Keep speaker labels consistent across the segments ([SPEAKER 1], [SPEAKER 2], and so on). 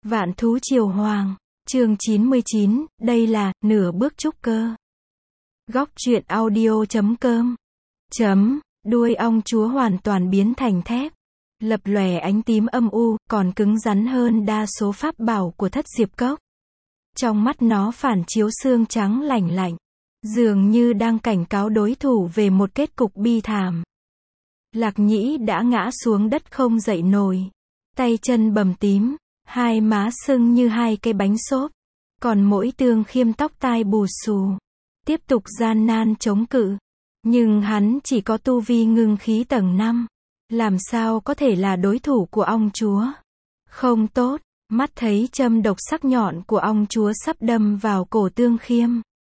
[SPEAKER 1] Vạn thú triều hoàng, chương 99, đây là, nửa bước trúc cơ. Góc truyện audio.com. Đuôi ong chúa hoàn toàn biến thành thép. Lập lòe ánh tím âm u, còn cứng rắn hơn đa số pháp bảo của thất diệp cốc. Trong mắt nó phản chiếu xương trắng lạnh lạnh. Dường như đang cảnh cáo đối thủ về một kết cục bi thảm. Lạc Nhĩ đã ngã xuống đất không dậy nổi. Tay chân bầm tím. Hai má sưng như hai cây bánh xốp. Còn mỗi Tương Khiêm tóc tai bù xù. Tiếp tục gian nan chống cự. Nhưng hắn chỉ có tu vi ngưng khí tầng 5. Làm sao có thể là đối thủ của ong chúa? Không tốt. Mắt thấy châm độc sắc nhọn của ong chúa sắp đâm vào cổ Tương Khiêm.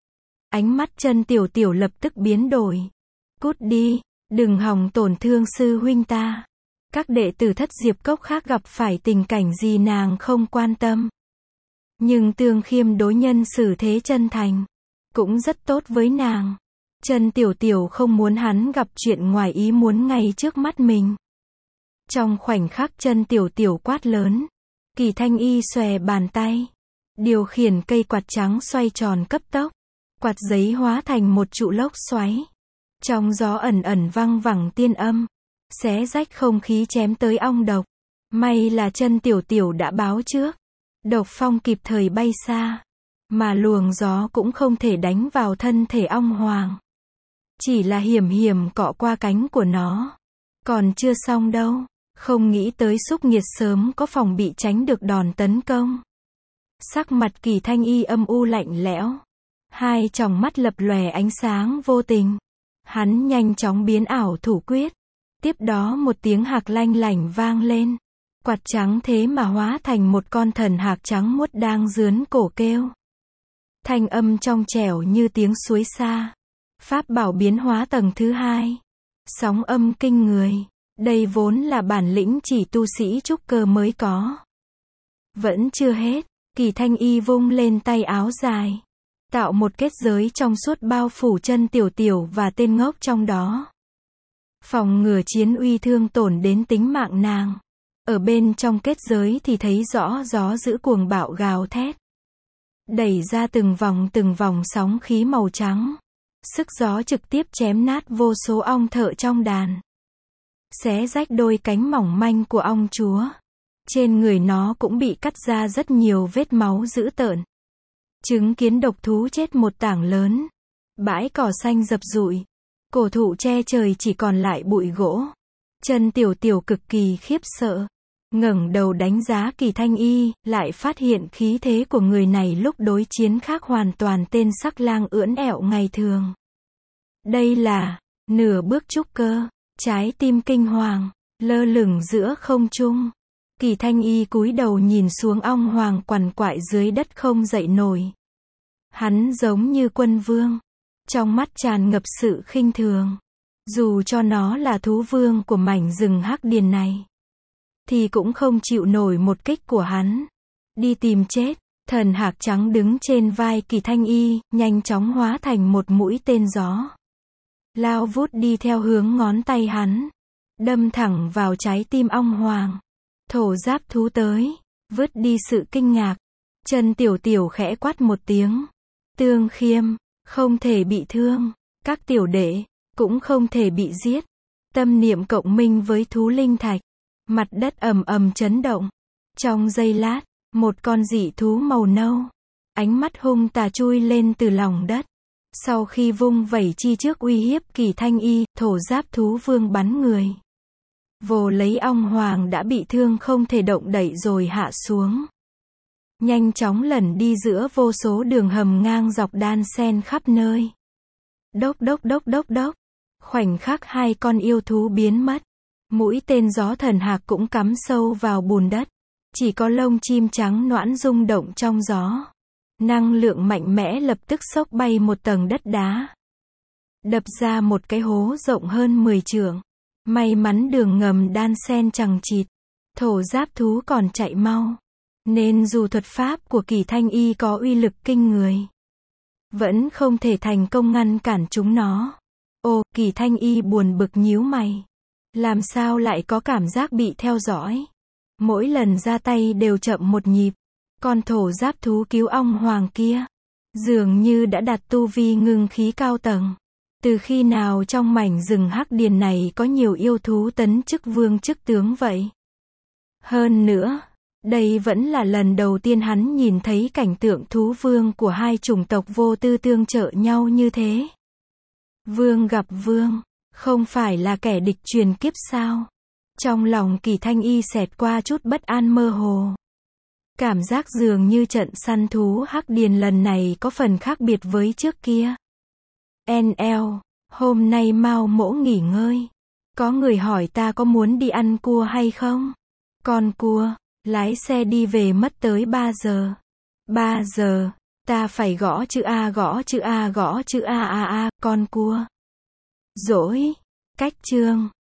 [SPEAKER 1] Ánh mắt Chân Tiểu Tiểu lập tức biến đổi. Cút đi, đừng hòng tổn thương sư huynh ta. Các đệ tử thất diệp cốc khác gặp phải tình cảnh gì nàng không quan tâm. Nhưng Tương Khiêm đối nhân xử thế chân thành. Cũng rất tốt với nàng. Chân Tiểu Tiểu không muốn hắn gặp chuyện ngoài ý muốn ngay trước mắt mình. Trong khoảnh khắc Chân Tiểu Tiểu quát lớn. Kỳ Thanh Y xòe bàn tay. Điều khiển cây quạt trắng xoay tròn cấp tốc. Quạt giấy hóa thành một trụ lốc xoáy. Trong gió ẩn ẩn văng vẳng tiên âm. Xé rách không khí chém tới ong độc. May là Chân Tiểu Tiểu đã báo trước. Độc phong kịp thời bay xa. Mà luồng gió cũng không thể đánh vào thân thể ong hoàng. Chỉ là hiểm hiểm cọ qua cánh của nó. Còn chưa xong đâu. Không nghĩ tới xúc nghiệt sớm có phòng bị tránh được đòn tấn công. Sắc mặt Kỳ Thanh Y âm u lạnh lẽo. Hai tròng mắt lập lòe ánh sáng vô tình. Hắn nhanh chóng biến ảo thủ quyết. Tiếp đó một tiếng hạc lanh lảnh vang lên. Quạt trắng thế mà hóa thành một con thần hạc trắng muốt đang rướn cổ kêu. Thanh âm trong trẻo như tiếng suối xa. Pháp bảo biến hóa tầng thứ 2. Sóng âm kinh người. Đây vốn là bản lĩnh chỉ tu sĩ trúc cơ mới có. Vẫn chưa hết. Kỳ Thanh Y vung lên tay áo dài. Tạo một kết giới trong suốt bao phủ Chân Tiểu Tiểu và tên ngốc trong đó. Phòng ngừa chiến uy thương tổn đến tính mạng nàng. Ở bên trong kết giới thì thấy rõ gió dữ cuồng bạo gào thét. Đẩy ra từng vòng sóng khí màu trắng. Sức gió trực tiếp chém nát vô số ong thợ trong đàn. Xé rách đôi cánh mỏng manh của ong chúa. Trên người nó cũng bị cắt ra rất nhiều vết máu dữ tợn. Chứng kiến độc thú chết một tảng lớn. Bãi cỏ xanh dập dụi. Cổ thụ che trời chỉ còn lại bụi gỗ. Chân Tiểu Tiểu cực kỳ khiếp sợ. Ngẩng đầu đánh giá Kỳ Thanh Y, lại phát hiện khí thế của người này lúc đối chiến khác hoàn toàn tên sắc lang ưỡn ẹo ngày thường. Đây là nửa bước trúc cơ. Trái tim kinh hoàng, lơ lửng giữa không trung. Kỳ Thanh Y cúi đầu nhìn xuống ong hoàng quằn quại dưới đất không dậy nổi. Hắn giống như quân vương. Trong mắt tràn ngập sự khinh thường. Dù cho nó là thú vương của mảnh rừng hắc điền này. Thì cũng không chịu nổi một kích của hắn. Đi tìm chết. Thần hạc trắng đứng trên vai Kỳ Thanh Y, nhanh chóng hóa thành một mũi tên gió. Lao vút đi theo hướng ngón tay hắn. Đâm thẳng vào trái tim ong hoàng. Thổ giáp thú tới. Vứt đi sự kinh ngạc. Chân Tiểu Tiểu khẽ quát một tiếng. Tương Khiêm, không thể bị thương. Các tiểu đệ, cũng không thể bị giết. Tâm niệm cộng minh với thú linh thạch. Mặt đất ầm ầm chấn động. Trong giây lát, một con dị thú màu nâu. Ánh mắt hung tà chui lên từ lòng đất. Sau khi vung vẩy chi trước uy hiếp Kỳ Thanh Y, thổ giáp thú vương bắn người. Vồ lấy ong hoàng đã bị thương không thể động đậy rồi hạ xuống. Nhanh chóng lẩn đi giữa vô số đường hầm ngang dọc đan xen khắp nơi. Đốc đốc đốc đốc đốc. Khoảnh khắc hai con yêu thú biến mất. Mũi tên gió thần hạc cũng cắm sâu vào bùn đất. Chỉ có lông chim trắng noãn rung động trong gió. Năng lượng mạnh mẽ lập tức xốc bay một tầng đất đá. Đập ra một cái hố rộng hơn 10 trượng. May mắn đường ngầm đan xen chằng chịt. Thổ giáp thú còn chạy mau. Nên dù thuật pháp của Kỳ Thanh Y có uy lực kinh người. Vẫn không thể thành công ngăn cản chúng nó. Ô, Kỳ Thanh Y buồn bực nhíu mày. Làm sao lại có cảm giác bị theo dõi? Mỗi lần ra tay đều chậm một nhịp. Con thổ giáp thú cứu ong hoàng kia, dường như đã đạt tu vi ngưng khí cao tầng. Từ khi nào trong mảnh rừng Hắc Điền này có nhiều yêu thú tấn chức vương chức tướng vậy? Hơn nữa, đây vẫn là lần đầu tiên hắn nhìn thấy cảnh tượng thú vương của hai chủng tộc vô tư tương trợ nhau như thế. Vương gặp vương, không phải là kẻ địch truyền kiếp sao? Trong lòng Kỳ Thanh Y xẹt qua chút bất an mơ hồ. Cảm giác dường như trận săn thú Hắc Điền lần này có phần khác biệt với trước kia. NL, hôm nay Mao Mỗ nghỉ ngơi. Có người hỏi ta có muốn đi ăn cua hay không? Con cua, lái xe đi về mất tới 3 giờ. 3 giờ, ta phải gõ chữ A gõ chữ A gõ chữ A con cua. Dỗi, cách chương.